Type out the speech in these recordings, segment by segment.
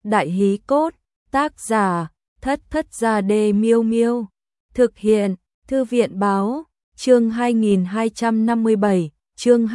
Đại hí cốt, tác giả, Thất Gia Đê Miêu Miêu. Thực hiện, Thư viện báo, chương 2257, chương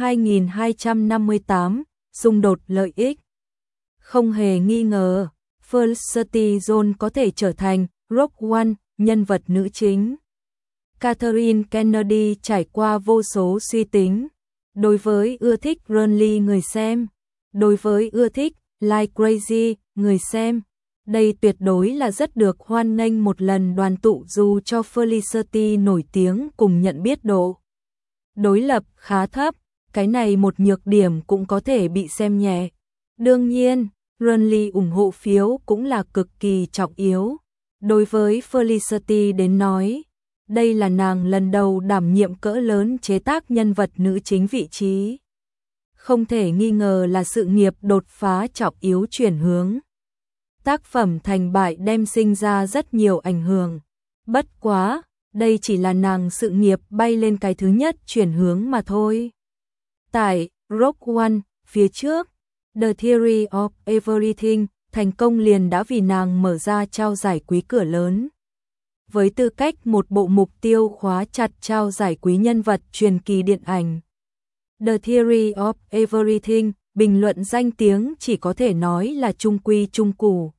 2258, xung đột lợi ích. Không hề nghi ngờ, Felicity Jones có thể trở thành Rogue One, nhân vật nữ chính. Catherine Kennedy trải qua vô số suy tính. Đối với ưa thích Renly người xem, đối với ưa thích Like Crazy người xem, đây tuyệt đối là rất được hoan nghênh một lần đoàn tụ dù cho Felicity nổi tiếng cùng nhận biết độ đối lập khá thấp, cái này một nhược điểm cũng có thể bị xem nhẹ. Đương nhiên, Renly ủng hộ phiếu cũng là cực kỳ trọng yếu. Đối với Felicity đến nói, đây là nàng lần đầu đảm nhiệm cỡ lớn chế tác nhân vật nữ chính vị trí. Không thể nghi ngờ là sự nghiệp đột phá trọng yếu chuyển hướng. Tác phẩm thành bại đem sinh ra rất nhiều ảnh hưởng. Bất quá, đây chỉ là nàng sự nghiệp bay lên cái thứ nhất chuyển hướng mà thôi. Tại Rogue One, phía trước, The Theory of Everything, thành công liền đã vì nàng mở ra trao giải quý cửa lớn. Với tư cách một bộ mục tiêu khóa chặt trao giải quý nhân vật truyền kỳ điện ảnh. The Theory of Everything, bình luận danh tiếng chỉ có thể nói là trung quy trung cụ.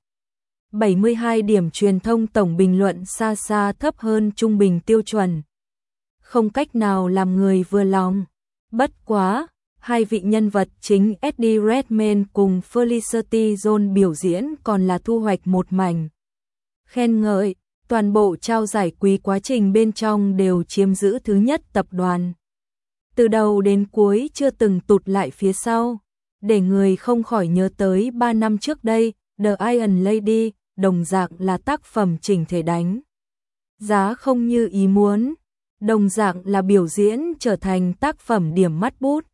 72 điểm truyền thông tổng bình luận xa xa thấp hơn trung bình tiêu chuẩn. Không cách nào làm người vừa lòng. Bất quá, hai vị nhân vật chính Eddie Redmayne cùng Felicity Jones biểu diễn còn là thu hoạch một mảnh khen ngợi. Toàn bộ trao giải quý quá trình bên trong đều chiếm giữ thứ nhất tập đoàn. Từ đầu đến cuối chưa từng tụt lại phía sau, để người không khỏi nhớ tới 3 năm trước đây, The Iron Lady, đồng dạng là tác phẩm chỉnh thể đánh giá không như ý muốn, đồng dạng là biểu diễn trở thành tác phẩm điểm mắt bút.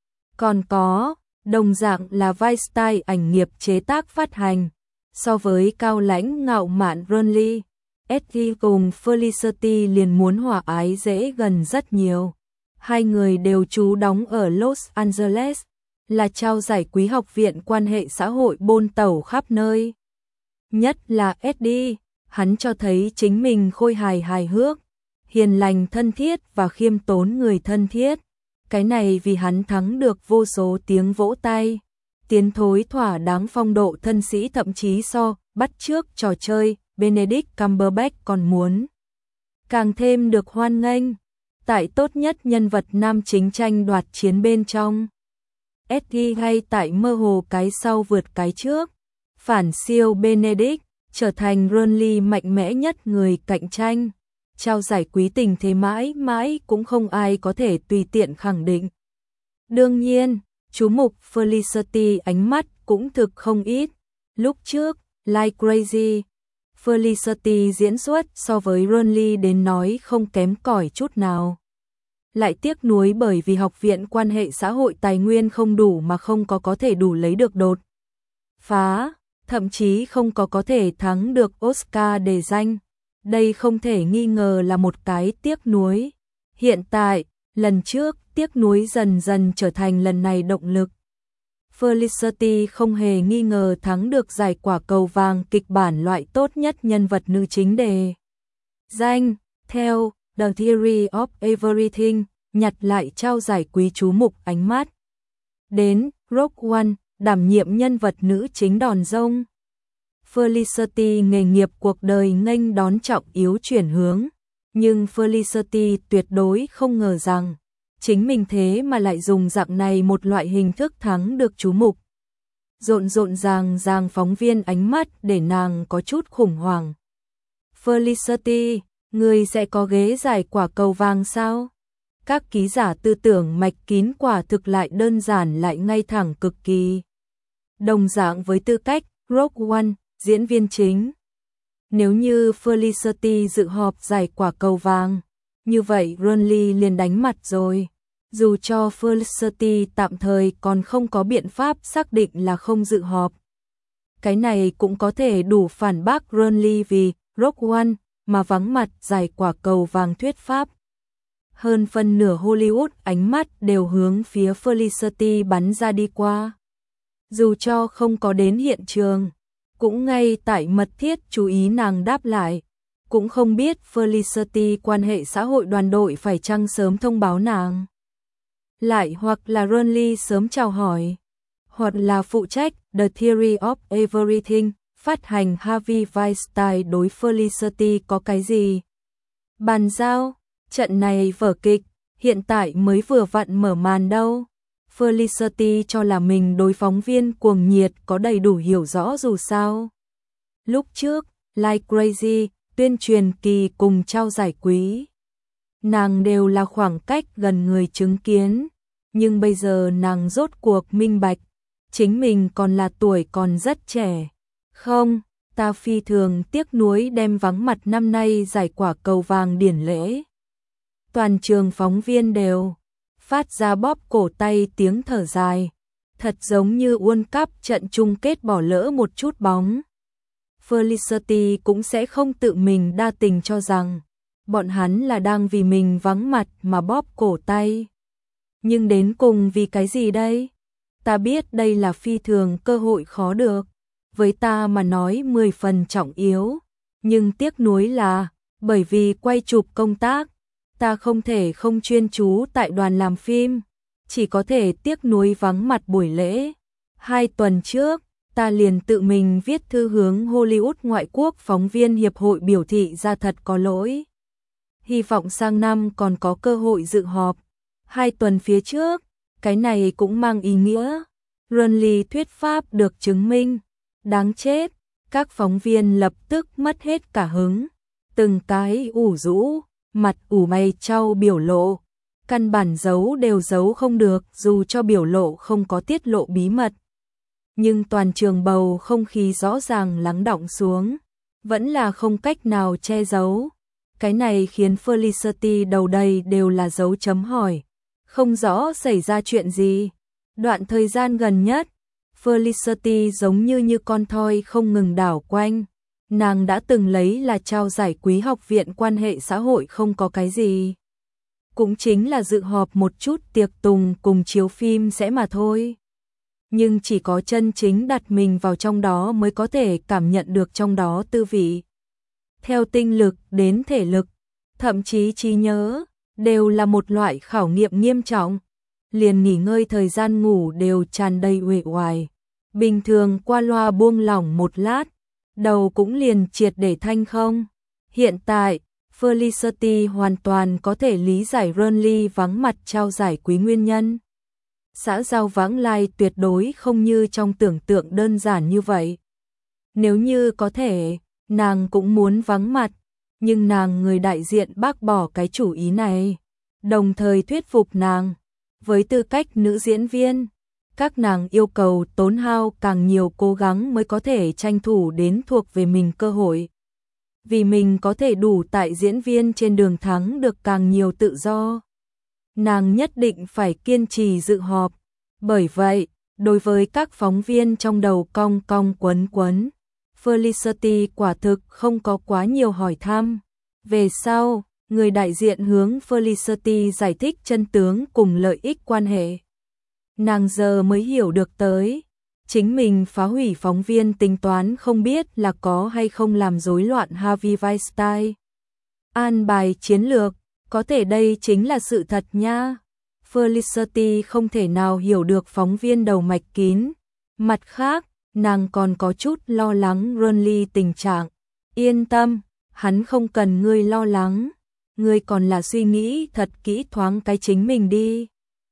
Còn có, đồng dạng là vai style ảnh nghiệp chế tác phát hành, so với cao lãnh ngạo mạn Renly, Eddie cùng Felicity liền muốn hòa ái dễ gần rất nhiều. Hai người đều trú đóng ở Los Angeles, là trao giải quý học viện quan hệ xã hội bôn tẩu khắp nơi. Nhất là Eddie, hắn cho thấy chính mình khôi hài hước, hiền lành thân thiết và khiêm tốn người thân thiết. Cái này vì hắn thắng được vô số tiếng vỗ tay, tiến thối thỏa đáng phong độ thân sĩ, thậm chí so bắt chước trò chơi Benedict Cumberbatch còn muốn càng thêm được hoan nghênh. Tại tốt nhất nhân vật nam chính tranh đoạt chiến bên trong, Eddie hay tại mơ hồ cái sau vượt cái trước, phản siêu Benedict, trở thành Renly mạnh mẽ nhất người cạnh tranh. Trao giải quý tình thế mãi mãi cũng không ai có thể tùy tiện khẳng định. Đương nhiên, chú mục Felicity ánh mắt cũng thực không ít. Lúc trước, Like Crazy, Felicity diễn xuất so với Renly đến nói không kém cỏi chút nào. Lại tiếc nuối bởi vì học viện quan hệ xã hội tài nguyên không đủ mà không có thể đủ lấy được đột phá, thậm chí không có thể thắng được Oscar đề danh. Đây không thể nghi ngờ là một cái tiếc nuối. Hiện tại, lần trước tiếc nuối dần dần trở thành lần này động lực. Felicity không hề nghi ngờ thắng được giải quả cầu vàng kịch bản loại tốt nhất nhân vật nữ chính đề danh. Theo The Theory of Everything, nhặt lại trao giải quý chú mục ánh mắt đến Rogue One, đảm nhiệm nhân vật nữ chính đòn rông. Felicity nghề nghiệp cuộc đời nghênh đón trọng yếu chuyển hướng, nhưng Felicity tuyệt đối không ngờ rằng chính mình thế mà lại dùng dạng này một loại hình thức thắng được chú mục. Rộn ràng phóng viên ánh mắt để nàng có chút khủng hoảng. Felicity, người sẽ có ghế giải quả cầu vàng sao? Các ký giả tư tưởng mạch kín quả thực lại đơn giản lại ngay thẳng cực kỳ. Đồng dạng với tư cách Rogue One, diễn viên chính. Nếu như Felicity dự họp giải quả cầu vàng, như vậy Renly liền đánh mặt rồi. Dù cho Felicity tạm thời còn không có biện pháp xác định là không dự họp, cái này cũng có thể đủ phản bác Renly vì Rogue One mà vắng mặt giải quả cầu vàng thuyết pháp. Hơn phân nửa Hollywood ánh mắt đều hướng phía Felicity bắn ra đi qua. Dù cho không có đến hiện trường, cũng ngay tại mật thiết chú ý nàng đáp lại. Cũng không biết Felicity quan hệ xã hội đoàn đội phải chăng sớm thông báo nàng. Lại hoặc là Ronly sớm chào hỏi. Hoặc là phụ trách The Theory of Everything, phát hành Harvey Weinstein đối Felicity có cái gì. Bàn giao, trận này vở kịch, hiện tại mới vừa vặn mở màn đâu. Felicity cho là mình đối phóng viên cuồng nhiệt có đầy đủ hiểu rõ dù sao. Lúc trước, Like Crazy, tuyên truyền kỳ cùng trao giải quý. Nàng đều là khoảng cách gần người chứng kiến. Nhưng bây giờ nàng rốt cuộc minh bạch. Chính mình còn là tuổi còn rất trẻ. Không, ta phi thường tiếc nuối đem vắng mặt năm nay giải quả cầu vàng điển lễ. Toàn trường phóng viên đều phát ra bóp cổ tay tiếng thở dài. Thật giống như World Cup trận chung kết bỏ lỡ một chút bóng. Felicity cũng sẽ không tự mình đa tình cho rằng bọn hắn là đang vì mình vắng mặt mà bóp cổ tay. Nhưng đến cùng vì cái gì đây? Ta biết đây là phi thường cơ hội khó được. Với ta mà nói 10 phần trọng yếu. Nhưng tiếc nuối là, bởi vì quay chụp công tác, ta không thể không chuyên chú tại đoàn làm phim. Chỉ có thể tiếc nuối vắng mặt buổi lễ. 2 tuần trước, ta liền tự mình viết thư hướng Hollywood Ngoại quốc phóng viên hiệp hội biểu thị ra thật có lỗi. Hy vọng sang năm còn có cơ hội dự họp. 2 tuần phía trước, cái này cũng mang ý nghĩa. Ronly thuyết pháp được chứng minh. Đáng chết, các phóng viên lập tức mất hết cả hứng. Từng cái ủ rũ, mặt ủ mày trao biểu lộ. Căn bản giấu đều giấu không được dù cho biểu lộ không có tiết lộ bí mật. Nhưng toàn trường bầu không khí rõ ràng lắng đọng xuống. Vẫn là không cách nào che giấu. Cái này khiến Felicity đầu đầy đều là dấu chấm hỏi. Không rõ xảy ra chuyện gì. Đoạn thời gian gần nhất, Felicity giống như con thoi không ngừng đảo quanh. Nàng đã từng lấy là trao giải quý học viện quan hệ xã hội không có cái gì. Cũng chính là dự họp một chút tiệc tùng cùng chiếu phim sẽ mà thôi. Nhưng chỉ có chân chính đặt mình vào trong đó mới có thể cảm nhận được trong đó tư vị. Theo tinh lực đến thể lực, thậm chí trí nhớ, đều là một loại khảo nghiệm nghiêm trọng. Liền nghỉ ngơi thời gian ngủ đều tràn đầy uể oải. Bình thường qua loa buông lỏng một lát, đầu cũng liền triệt để thanh không. Hiện tại, Felicity hoàn toàn có thể lý giải Ronly vắng mặt trao giải quý nguyên nhân. Xã giao vãng lai tuyệt đối không như trong tưởng tượng đơn giản như vậy. Nếu như có thể, nàng cũng muốn vắng mặt, nhưng nàng người đại diện bác bỏ cái chủ ý này, đồng thời thuyết phục nàng. Với tư cách nữ diễn viên, các nàng yêu cầu tốn hao càng nhiều cố gắng mới có thể tranh thủ đến thuộc về mình cơ hội. Vì mình có thể đủ tại diễn viên trên đường thắng được càng nhiều tự do. Nàng nhất định phải kiên trì dự họp. Bởi vậy, đối với các phóng viên trong đầu cong cong quấn quấn, Felicity quả thực không có quá nhiều hỏi thăm. Về sau, người đại diện hướng Felicity giải thích chân tướng cùng lợi ích quan hệ. Nàng giờ mới hiểu được tới, chính mình phá hủy phóng viên tính toán không biết là có hay không làm rối loạn Harvey Weinstein. An bài chiến lược, có thể đây chính là sự thật nha. Felicity không thể nào hiểu được phóng viên đầu mạch kín. Mặt khác, nàng còn có chút lo lắng Ronly tình trạng. Yên tâm, hắn không cần ngươi lo lắng. Ngươi còn là suy nghĩ thật kỹ thoáng cái chính mình đi.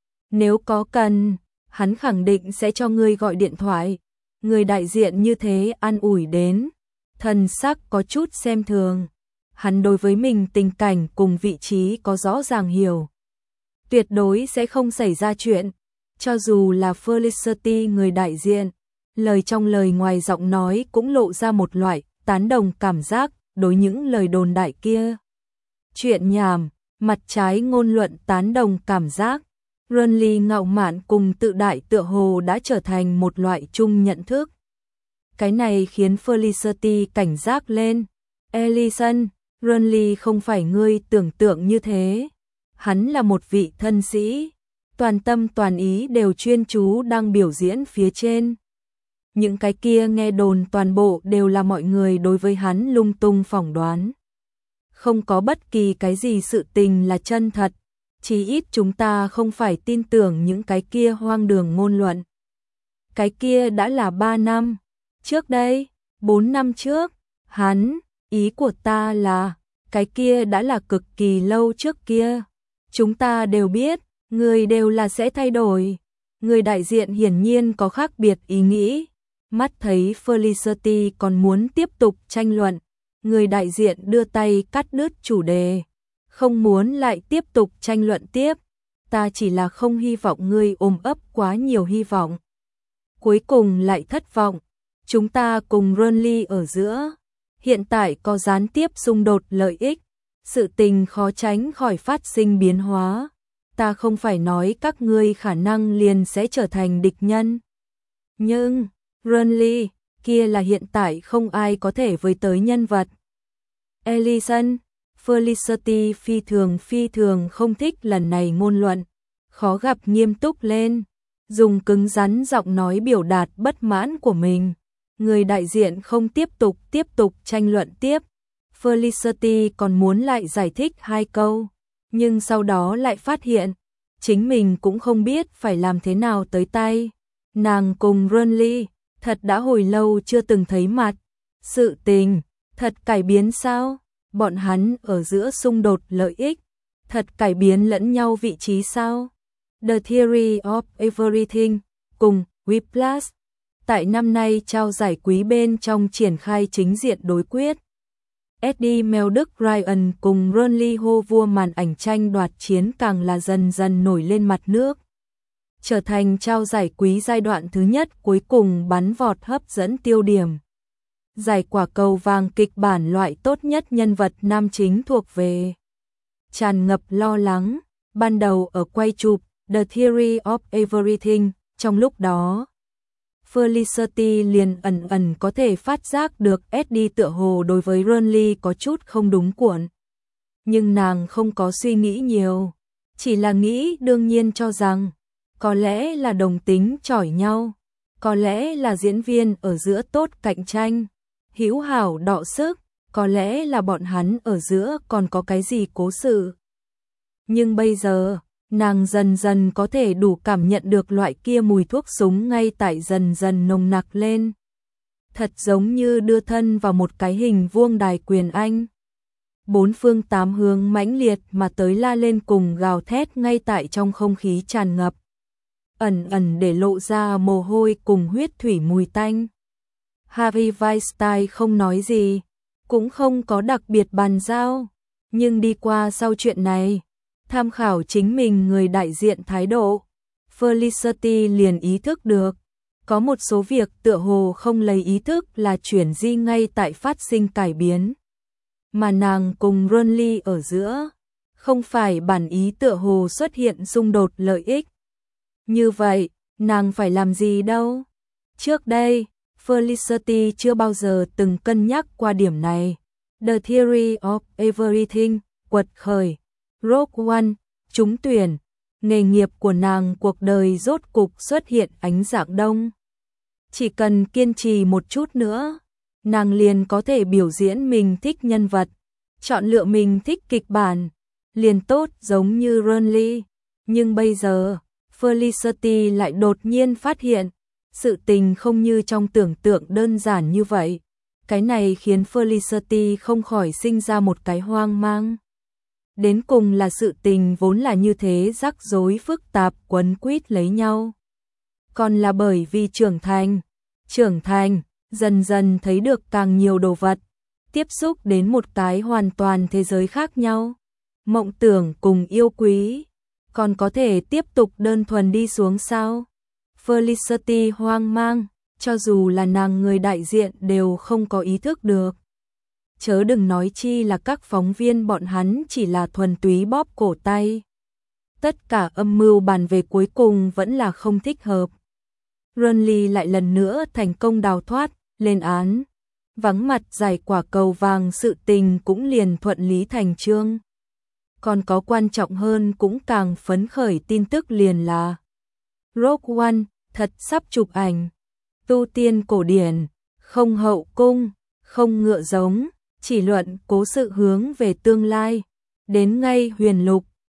Nếu có cần, hắn khẳng định sẽ cho ngươi gọi điện thoại. Người đại diện như thế an ủi đến. Thần sắc có chút xem thường. Hắn đối với mình tình cảnh cùng vị trí có rõ ràng hiểu. Tuyệt đối sẽ không xảy ra chuyện. Cho dù là Felicity người đại diện, lời trong lời ngoài giọng nói cũng lộ ra một loại tán đồng cảm giác đối những lời đồn đại kia. Chuyện nhảm, mặt trái ngôn luận tán đồng cảm giác. Ronly ngạo mạn cùng tự đại tựa hồ đã trở thành một loại chung nhận thức. Cái này khiến Felicity cảnh giác lên. Ellison, Ronly không phải ngươi tưởng tượng như thế. Hắn là một vị thân sĩ, toàn tâm toàn ý đều chuyên chú đang biểu diễn phía trên. những cái kia nghe đồn toàn bộ đều là mọi người đối với hắn lung tung phỏng đoán. Không có bất kỳ cái gì sự tình là chân thật, chí ít chúng ta không phải tin tưởng những cái kia hoang đường ngôn luận. Cái kia đã là 3 năm trước đây, 4 năm trước, ý của ta là, cái kia đã là cực kỳ lâu trước kia. Chúng ta đều biết, người đều là sẽ thay đổi. Người đại diện hiển nhiên có khác biệt ý nghĩ. Mắt thấy Felicity còn muốn tiếp tục tranh luận, người đại diện đưa tay cắt đứt chủ đề. Không muốn lại tiếp tục tranh luận tiếp. Ta chỉ là không hy vọng ngươi ôm ấp quá nhiều hy vọng. Cuối cùng lại thất vọng. Chúng ta cùng Renly ở giữa. Hiện tại có gián tiếp xung đột lợi ích. Sự tình khó tránh khỏi phát sinh biến hóa. Ta không phải nói các ngươi khả năng liền sẽ trở thành địch nhân. Nhưng, Renly, kia là hiện tại không ai có thể với tới nhân vật. Ellison, Felicity phi thường không thích lần này ngôn luận. Khó gặp nghiêm túc lên. Dùng cứng rắn giọng nói biểu đạt bất mãn của mình. Người đại diện không tiếp tục tranh luận tiếp. Felicity còn muốn lại giải thích 2 câu, nhưng sau đó lại phát hiện, chính mình cũng không biết phải làm thế nào tới tay. Nàng cùng Renly, thật đã hồi lâu chưa từng thấy mặt. Sự tình, thật cải biến sao? Bọn hắn ở giữa xung đột lợi ích, thật cải biến lẫn nhau vị trí sao? The Theory of Everything, cùng Whiplash, tại năm nay trao giải quý bên trong triển khai chính diện đối quyết. Eddie Mel Đức Ryan cùng Renly hô vua màn ảnh tranh đoạt chiến càng là dần dần nổi lên mặt nước. Trở thành trao giải quý giai đoạn thứ nhất cuối cùng bắn vọt hấp dẫn tiêu điểm. Giải quả cầu vàng kịch bản loại tốt nhất nhân vật nam chính thuộc về. Tràn ngập lo lắng, ban đầu ở quay chụp The Theory of Everything, trong lúc đó. Felicity liền ẩn có thể phát giác được Eddie tựa hồ đối với Renly có chút không đúng cuộn. Nhưng nàng không có suy nghĩ nhiều, chỉ là nghĩ đương nhiên cho rằng, có lẽ là đồng tính chỏi nhau, có lẽ là diễn viên ở giữa tốt cạnh tranh, hữu hảo đọ sức, có lẽ là bọn hắn ở giữa còn có cái gì cố sự. Nhưng bây giờ, nàng dần dần có thể đủ cảm nhận được loại kia mùi thuốc súng ngay tại dần dần nồng nặc lên. Thật giống như đưa thân vào một cái hình vuông đài quyền Anh. 4 phương 8 hướng mãnh liệt mà tới la lên cùng gào thét ngay tại trong không khí tràn ngập. Ẩn để lộ ra mồ hôi cùng huyết thủy mùi tanh. Harvey Weinstein không nói gì, cũng không có đặc biệt bàn giao, nhưng đi qua sau chuyện này, tham khảo chính mình người đại diện thái độ, Felicity liền ý thức được, có một số việc tựa hồ không lấy ý thức là chuyển di ngay tại phát sinh cải biến. Mà nàng cùng Renly ở giữa, không phải bản ý tựa hồ xuất hiện xung đột lợi ích. Như vậy, nàng phải làm gì đâu? Trước đây, Felicity chưa bao giờ từng cân nhắc qua điểm này. The Theory of Everything, quật khởi, Rogue One, trúng tuyển, nghề nghiệp của nàng cuộc đời rốt cục xuất hiện ánh dạng đông. Chỉ cần kiên trì một chút nữa, nàng liền có thể biểu diễn mình thích nhân vật, chọn lựa mình thích kịch bản, liền tốt giống như Renly. Nhưng bây giờ, Felicity lại đột nhiên phát hiện, sự tình không như trong tưởng tượng đơn giản như vậy. Cái này khiến Felicity không khỏi sinh ra một cái hoang mang. Đến cùng là sự tình vốn là như thế rắc rối phức tạp quấn quýt lấy nhau. Còn là bởi vì trưởng thành, dần dần thấy được càng nhiều đồ vật, tiếp xúc đến một cái hoàn toàn thế giới khác nhau. Mộng tưởng cùng yêu quý, còn có thể tiếp tục đơn thuần đi xuống sao? Felicity hoang mang, cho dù là nàng người đại diện đều không có ý thức được. Chớ đừng nói chi là các phóng viên bọn hắn chỉ là thuần túy bóp cổ tay. Tất cả âm mưu bàn về cuối cùng vẫn là không thích hợp. Renly lại lần nữa thành công đào thoát, lên án. Vắng mặt giải quả cầu vàng sự tình cũng liền thuận lý thành chương. Còn có quan trọng hơn cũng càng phấn khởi tin tức liền là Rogue One thật sắp chụp ảnh. tu tiên cổ điển, không hậu cung, không ngựa giống, chỉ luận cố sự hướng về tương lai. Đến ngay huyền lục,